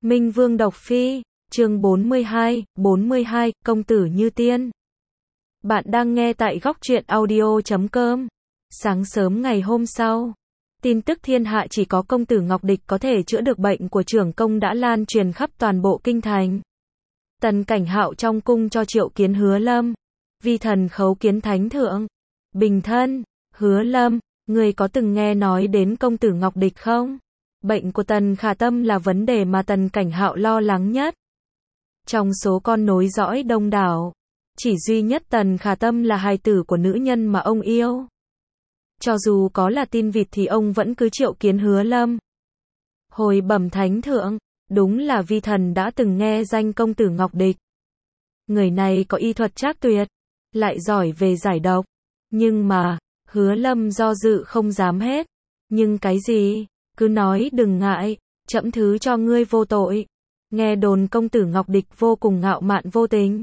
Minh Vương độc phi, chương 42, công tử như tiên. Bạn đang nghe tại góc truyện audio.com. Sáng sớm ngày hôm sau, tin tức thiên hạ chỉ có công tử Ngọc Địch có thể chữa được bệnh của trưởng công đã lan truyền khắp toàn bộ kinh thành. Tần Cảnh Hạo trong cung cho triệu kiến Hứa Lâm, vi thần khấu kiến thánh thượng. Bình thân, Hứa Lâm, người có từng nghe nói đến công tử Ngọc Địch không? Bệnh của Tần Khả Tâm là vấn đề mà Tần Cảnh Hạo lo lắng nhất. Trong số con nối dõi đông đảo, chỉ duy nhất Tần Khả Tâm là hài tử của nữ nhân mà ông yêu. Cho dù có là tin vịt thì ông vẫn cứ triệu kiến Hứa Lâm. Hồi bẩm thánh thượng, đúng là vi thần đã từng nghe danh công tử Ngọc Địch. Người này có y thuật trác tuyệt, lại giỏi về giải độc. Nhưng mà, Hứa Lâm do dự không dám hết. Nhưng cái gì? Cứ nói đừng ngại, trẫm thứ cho ngươi vô tội. Nghe đồn công tử Ngọc Địch vô cùng ngạo mạn vô tình.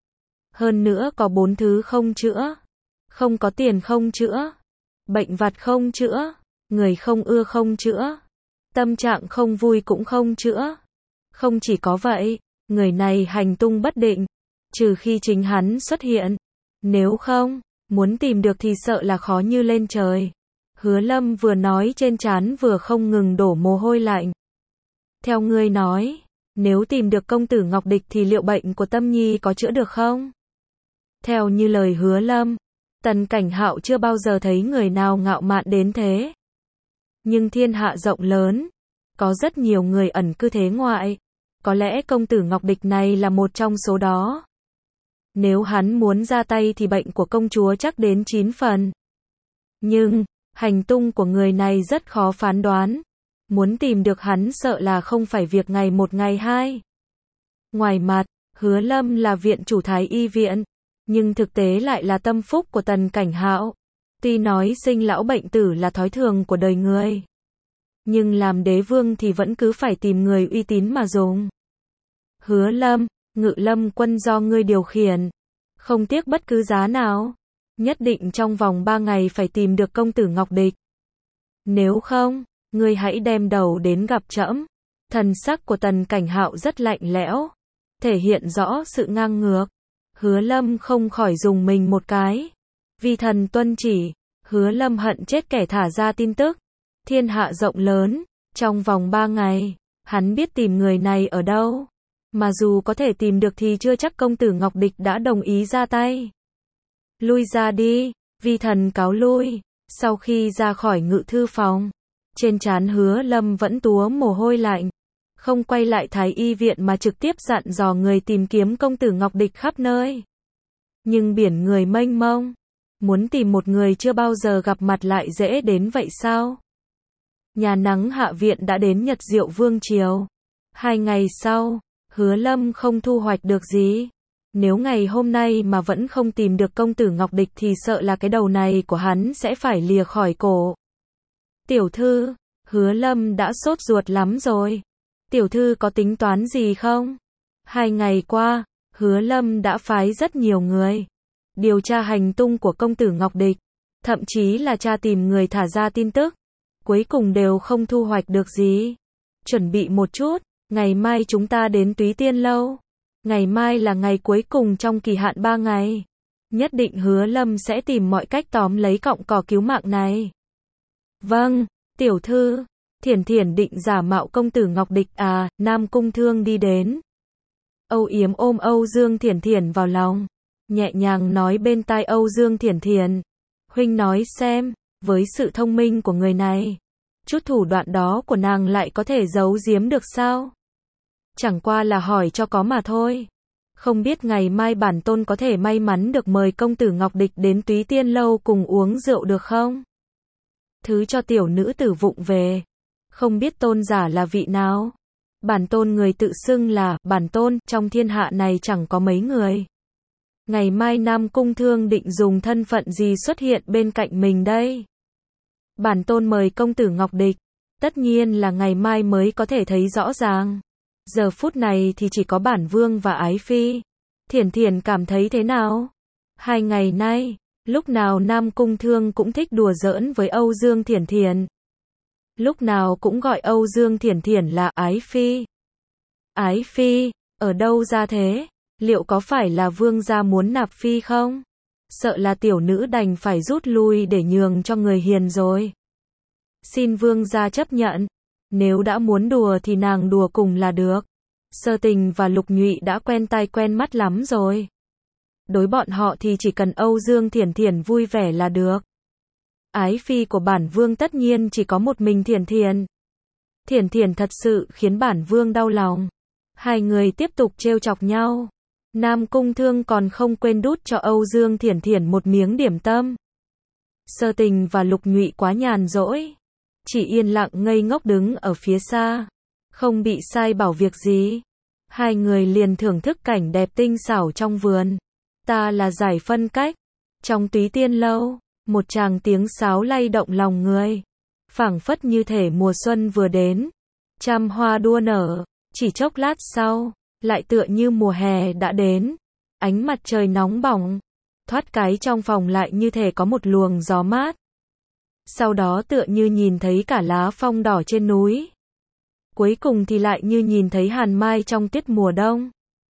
Hơn nữa có 4 thứ không chữa. Không có tiền không chữa. Bệnh vặt không chữa. Người không ưa không chữa. Tâm trạng không vui cũng không chữa. Không chỉ có vậy, người này hành tung bất định. Trừ khi chính hắn xuất hiện. Nếu không, muốn tìm được thì sợ là khó như lên trời. Hứa Lâm vừa nói trên trán vừa không ngừng đổ mồ hôi lạnh. Theo ngươi nói, nếu tìm được công tử Ngọc Địch thì liệu bệnh của Tâm Nhi có chữa được không? Theo như lời Hứa Lâm, Tần Cảnh Hạo chưa bao giờ thấy người nào ngạo mạn đến thế. Nhưng thiên hạ rộng lớn, có rất nhiều người ẩn cư thế ngoại. Có lẽ công tử Ngọc Địch này là một trong số đó. Nếu hắn muốn ra tay thì bệnh của công chúa chắc đến 9 phần. Nhưng, hành tung của người này rất khó phán đoán. Muốn tìm được hắn sợ là không phải việc ngày một ngày hai. Ngoài mặt, Hứa Lâm là viện chủ thái y viện, nhưng thực tế lại là tâm phúc của Tần Cảnh Hạo. Tuy nói sinh lão bệnh tử là thói thường của đời người, nhưng làm đế vương thì vẫn cứ phải tìm người uy tín mà dùng. Hứa Lâm, Ngự Lâm quân do ngươi điều khiển, không tiếc bất cứ giá nào. Nhất định trong vòng 3 ngày phải tìm được công tử Ngọc Địch. Nếu không, ngươi hãy đem đầu đến gặp trẫm. Thần sắc của Tần Cảnh Hạo rất lạnh lẽo, thể hiện rõ sự ngang ngược. Hứa Lâm không khỏi dùng mình một cái. Vi thần tuân chỉ. Hứa Lâm hận chết kẻ thả ra tin tức. Thiên hạ rộng lớn, trong vòng 3 ngày, hắn biết tìm người này ở đâu. Mà dù có thể tìm được thì chưa chắc công tử Ngọc Địch đã đồng ý ra tay. Lui ra đi, vi thần cáo lui. Sau khi ra khỏi ngự thư phòng, trên trán Hứa Lâm vẫn túa mồ hôi lạnh. Không quay lại thái y viện mà trực tiếp dặn dò người tìm kiếm công tử Ngọc Địch khắp nơi. Nhưng biển người mênh mông, muốn tìm một người chưa bao giờ gặp mặt lại dễ đến vậy sao? Nhà nắng hạ viện đã đến Nhật Diệu Vương triều. 2 ngày sau, Hứa Lâm không thu hoạch được gì. Nếu ngày hôm nay mà vẫn không tìm được công tử Ngọc Địch thì sợ là cái đầu này của hắn sẽ phải lìa khỏi cổ. Tiểu thư, Hứa Lâm đã sốt ruột lắm rồi. Tiểu thư có tính toán gì không? 2 ngày qua, Hứa Lâm đã phái rất nhiều người điều tra hành tung của công tử Ngọc Địch, thậm chí là tra tìm người thả ra tin tức. Cuối cùng đều không thu hoạch được gì. Chuẩn bị một chút, ngày mai chúng ta đến Túy Tiên Lâu. Ngày mai là ngày cuối cùng trong kỳ hạn 3 ngày. Nhất định Hứa Lâm sẽ tìm mọi cách tóm lấy cọng cỏ cứu mạng này. Vâng, tiểu thư. Thiển Thiển định giả mạo công tử Ngọc Địch à? Nam Cung Thương đi đến. Âu Yếm ôm Âu Dương Thiển Thiển vào lòng, nhẹ nhàng nói bên tai Âu Dương Thiển Thiển. Huynh nói xem, với sự thông minh của người này, chút thủ đoạn đó của nàng lại có thể giấu giếm được sao? Chẳng qua là hỏi cho có mà thôi. Không biết ngày mai bản tôn có thể may mắn được mời công tử Ngọc Địch đến Túy Tiên Lâu cùng uống rượu được không? Thứ cho tiểu nữ tử vụng về. Không biết tôn giả là vị nào? Bản tôn người tự xưng là bản tôn, trong thiên hạ này chẳng có mấy người. Ngày mai Nam Cung Thương định dùng thân phận gì xuất hiện bên cạnh mình đây? Bản tôn mời công tử Ngọc Địch, tất nhiên là ngày mai mới có thể thấy rõ ràng. Giờ phút này thì chỉ có bản vương và ái phi. Thiển Thiển cảm thấy thế nào? 2 ngày nay, lúc nào Nam Cung Thương cũng thích đùa giỡn với Âu Dương Thiển Thiển. Lúc nào cũng gọi Âu Dương Thiển Thiển là ái phi. Ái phi, ở đâu ra thế? Liệu có phải là vương gia muốn nạp phi không? Sợ là tiểu nữ đành phải rút lui để nhường cho người hiền rồi. Xin vương gia chấp nhận. Nếu đã muốn đùa thì nàng đùa cùng là được. Sơ Tình và Lục Nhụy đã quen tai quen mắt lắm rồi. Đối bọn họ thì chỉ cần Âu Dương Thiển Thiển vui vẻ là được. Ái phi của bản vương tất nhiên chỉ có một mình Thiển Thiển. Thiển Thiển thật sự khiến bản vương đau lòng. Hai người tiếp tục trêu chọc nhau. Nam Cung Thương còn không quên đút cho Âu Dương Thiển Thiển một miếng điểm tâm. Sơ Tình và Lục Nhụy quá nhàn rỗi, chỉ yên lặng ngây ngốc đứng ở phía xa, không bị sai bảo việc gì. Hai người liền thưởng thức cảnh đẹp tinh xảo trong vườn. Ta là Giải Phân Cách. Trong Túy Tiên Lâu, một tràng tiếng sáo lay động lòng người, phảng phất như thể mùa xuân vừa đến, trăm hoa đua nở. Chỉ chốc lát sau, lại tựa như mùa hè đã đến. Ánh mặt trời nóng bỏng, thoát cái trong phòng lại như thể có một luồng gió mát. Sau đó tựa như nhìn thấy cả lá phong đỏ trên núi. Cuối cùng thì lại như nhìn thấy hàn mai trong tiết mùa đông.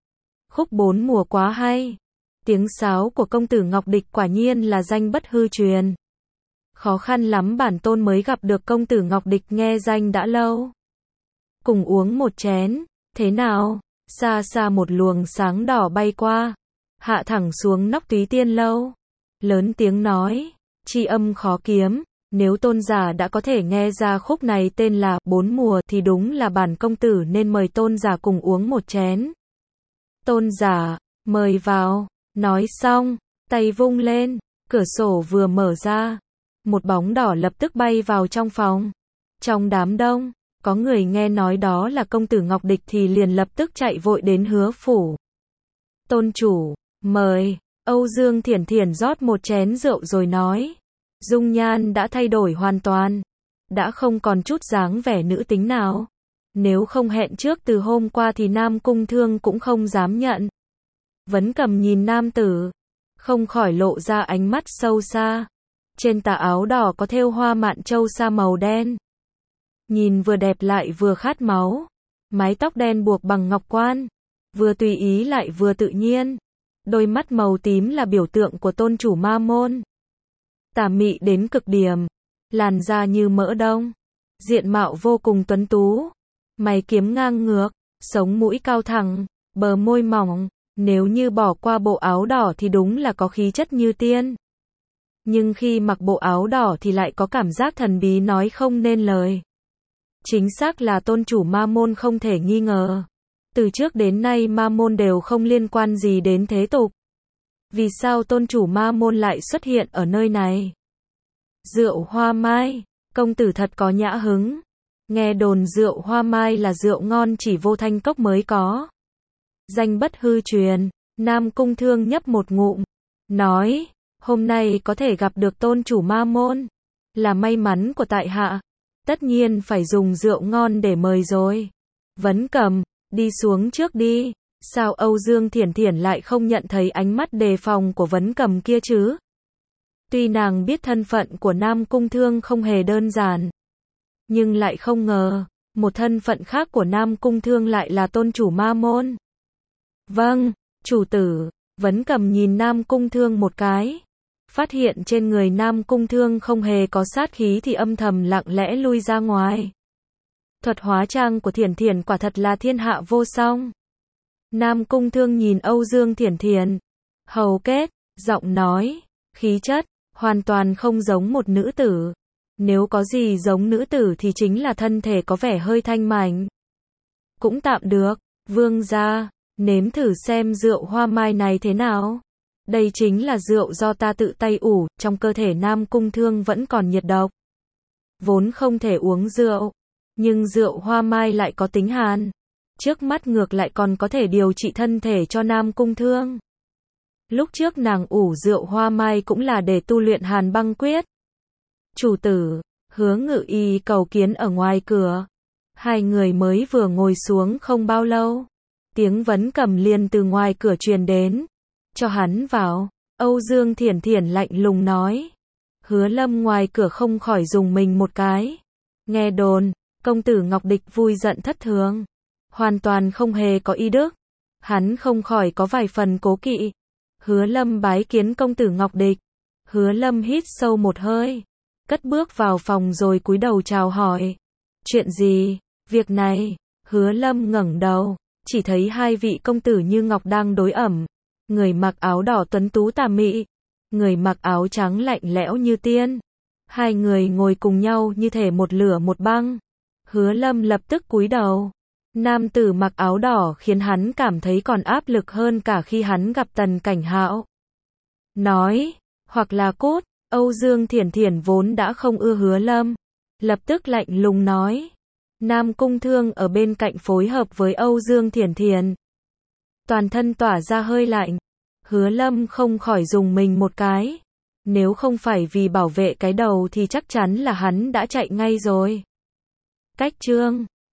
Khúc bốn mùa quá hay. Tiếng sáo của công tử Ngọc Địch quả nhiên là danh bất hư truyền. Khó khăn lắm bản tôn mới gặp được công tử Ngọc Địch, nghe danh đã lâu. Cùng uống một chén, thế nào? Xa xa một luồng sáng đỏ bay qua, hạ thẳng xuống nóc Túy Tiên Lâu. Lớn tiếng nói, tri âm khó kiếm, nếu tôn giả đã có thể nghe ra khúc này tên là Bốn Mùa thì đúng là bản công tử nên mời tôn giả cùng uống một chén. Tôn giả, mời vào. Nói xong, tay vung lên, cửa sổ vừa mở ra, một bóng đỏ lập tức bay vào trong phòng. Trong đám đông, có người nghe nói đó là công tử Ngọc Địch thì liền lập tức chạy vội đến Hứa phủ. Tôn chủ, mời. Âu Dương Thiển Thiển rót một chén rượu rồi nói. Dung nhan đã thay đổi hoàn toàn, đã không còn chút dáng vẻ nữ tính nào. Nếu không hẹn trước từ hôm qua thì Nam Cung Thương cũng không dám nhận. Vấn Cầm nhìn nam tử, không khỏi lộ ra ánh mắt sâu xa. Trên tà áo đỏ có thêu hoa mạn châu sa màu đen. Nhìn vừa đẹp lại vừa khát máu. Mái tóc đen buộc bằng ngọc quan, vừa tùy ý lại vừa tự nhiên. Đôi mắt màu tím là biểu tượng của tôn chủ ma môn. Tà mị đến cực điểm, làn da như mỡ đông, diện mạo vô cùng tuấn tú, mày kiếm ngang ngược, sống mũi cao thẳng, bờ môi mỏng. Nếu như bỏ qua bộ áo đỏ thì đúng là có khí chất như tiên. Nhưng khi mặc bộ áo đỏ thì lại có cảm giác thần bí nói không nên lời. Chính xác là tôn chủ ma môn không thể nghi ngờ. Từ trước đến nay ma môn đều không liên quan gì đến thế tục. Vì sao tôn chủ ma môn lại xuất hiện ở nơi này? Rượu hoa mai, công tử thật có nhã hứng. Nghe đồn rượu hoa mai là rượu ngon chỉ Vô Thanh Cốc mới có. Danh bất hư truyền. Nam Cung Thương nhấp một ngụm, nói, hôm nay có thể gặp được tôn chủ ma môn, là may mắn của tại hạ. Tất nhiên phải dùng rượu ngon để mời rồi. Vấn Cầm, đi xuống trước đi. Sao Âu Dương Thiển Thiển lại không nhận thấy ánh mắt đề phòng của Vấn Cầm kia chứ? Tuy nàng biết thân phận của Nam Cung Thương không hề đơn giản, nhưng lại không ngờ, một thân phận khác của Nam Cung Thương lại là tôn chủ ma môn. Vâng, chủ tử. Vấn Cầm nhìn Nam Cung Thương một cái, phát hiện trên người Nam Cung Thương không hề có sát khí thì âm thầm lặng lẽ lui ra ngoài. Thuật hóa trang của Thiển Thiển quả thật là thiên hạ vô song. Nam Cung Thương nhìn Âu Dương Thiển Thiển, hầu kết, giọng nói, khí chất, hoàn toàn không giống một nữ tử. Nếu có gì giống nữ tử thì chính là thân thể có vẻ hơi thanh mảnh. Cũng tạm được, vương gia, nếm thử xem rượu hoa mai này thế nào. Đây chính là rượu do ta tự tay ủ, trong cơ thể Nam Cung Thương vẫn còn nhiệt độc. Vốn không thể uống rượu, nhưng rượu hoa mai lại có tính hàn. Trước mắt ngược lại còn có thể điều trị thân thể cho Nam Cung Thương. Lúc trước nàng ủ rượu hoa mai cũng là để tu luyện Hàn Băng Quyết. Chủ tử, Hứa Ngự Y cầu kiến ở ngoài cửa. Hai người mới vừa ngồi xuống không bao lâu, tiếng Vấn Cầm liền từ ngoài cửa truyền đến. Cho hắn vào. Âu Dương Thiển Thiển lạnh lùng nói. Hứa Lâm ngoài cửa không khỏi dùng mình một cái. Nghe đồn, công tử Ngọc Địch vui giận thất thường. hoàn toàn không hề có ý đức. Hắn không khỏi có vài phần cố kỵ. Hứa Lâm bái kiến công tử Ngọc Địch. Hứa Lâm hít sâu một hơi, cất bước vào phòng rồi cúi đầu chào hỏi. Chuyện gì? Việc này. Hứa Lâm ngẩng đầu, chỉ thấy hai vị công tử như ngọc đang đối ẩm. Người mặc áo đỏ tuấn tú tà mị, người mặc áo trắng lạnh lẽo như tiên. Hai người ngồi cùng nhau như thể một lửa một băng. Hứa Lâm lập tức cúi đầu. Nam tử mặc áo đỏ khiến hắn cảm thấy còn áp lực hơn cả khi hắn gặp Tần Cảnh Hạo. Nói, hoặc là cút. Âu Dương Thiển Thiển vốn đã không ưa Hứa Lâm, lập tức lạnh lùng nói. Nam Cung Thương ở bên cạnh phối hợp với Âu Dương Thiển Thiển, toàn thân tỏa ra hơi lạnh. Hứa Lâm không khỏi dùng mình một cái. Nếu không phải vì bảo vệ cái đầu thì chắc chắn là hắn đã chạy ngay rồi. Cách chương